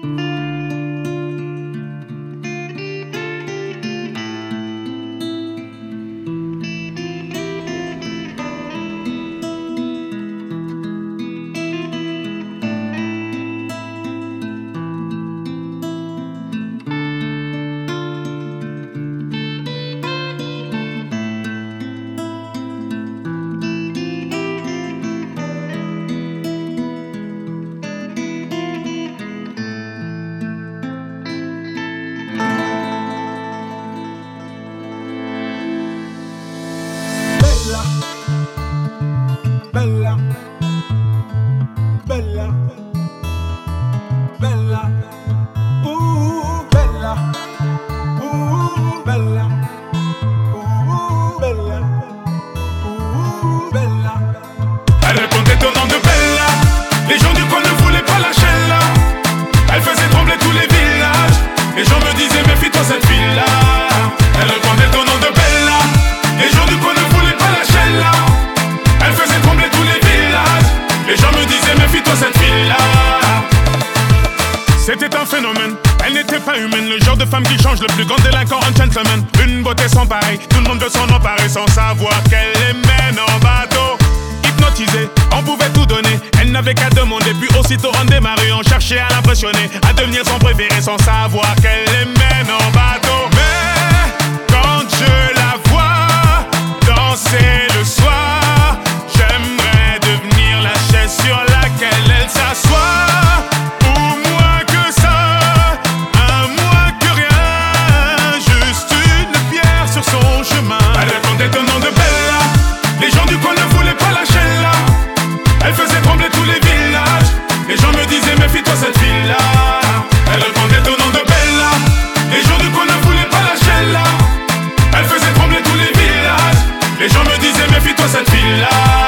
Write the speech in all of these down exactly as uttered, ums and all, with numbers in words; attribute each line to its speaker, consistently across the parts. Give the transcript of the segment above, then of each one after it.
Speaker 1: Bella, bella, bella, ooh, bella, ooh, bella, ooh, bella, ooh, bella.
Speaker 2: Elle répondait au nom de Bella. Les gens du coin ne voulaient pas lâcher là. Elle faisait trembler tous les villages. Les gens me disaient méfie-toi cette fille-là. Elle répondait au nom de Bella. Les gens du coin ne voulaient pas lâcher là. Elle faisait trembler tous les villages. Les gens me disaient méfie-toi cette fille-là. C'était un phénomène, elle n'était pas humaine. Le genre de femme qui change le plus grand délinquant en gentleman. Une beauté sans pareil, tout le monde veut s'en emparer sans savoir qu'elle les mène en bateau. Hypnotisée, on pouvait tout donner. Elle n'avait qu'à demander, puis aussitôt on démarrait. On cherchait à l'impressionner, à devenir son préféré sans savoir qu'elle les mène en bateau. Mais quand je la vois danser le soir, j'aimerais devenir la chaise sur laquelle elle s'assoit. Méfie-toi cette fille-là. Elle répondait au nom de Bella. Les gens du coin ne voulaient pas lâcher là. Elle faisait trembler tous les villages. Les gens me disaient méfie-toi cette fille-là.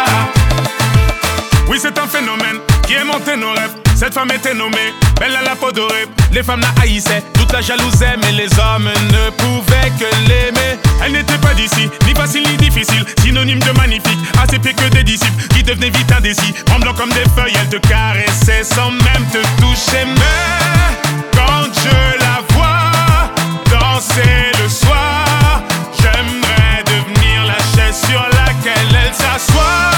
Speaker 2: Oui, c'est un phénomène qui aimantait nos rêves. Cette femme était nommée Bella la peau dorée. Les femmes la haïssaient, toute la jalousaient, mais les hommes ne pouvaient que l'aimer. Elle n'était pas d'ici, ni facile ni difficile, synonyme de magnifique, à ses pieds que des disciples qui devenaient vite indécis. Tremblant comme des feuilles, elle te caressait sans même te toucher. Mais quand je la vois danser le soir, j'aimerais devenir la chaise sur laquelle elle s'assoit.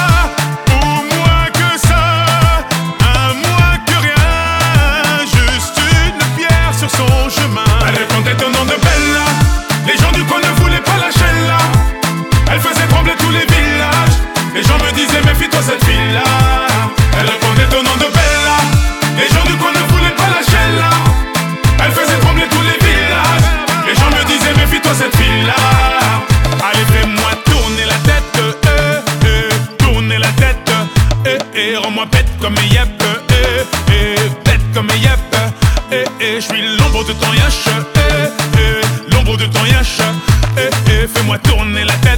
Speaker 2: Méfie-toi cette fille-là. Elle répondait au nom de Bella. Les gens du coin ne voulaient pas lâcher là. Elle faisait trembler tous les villages. Les gens me disaient méfie-toi cette fille-là. Allez, fais-moi tourner la tête, euh, euh, tourner la tête, euh, euh, rends-moi bête comme yep, euh, euh, bête comme yep, euh, euh, je suis l'ombre de ton yash, euh, euh, l'ombre de ton yash, euh, euh, fais-moi tourner la tête.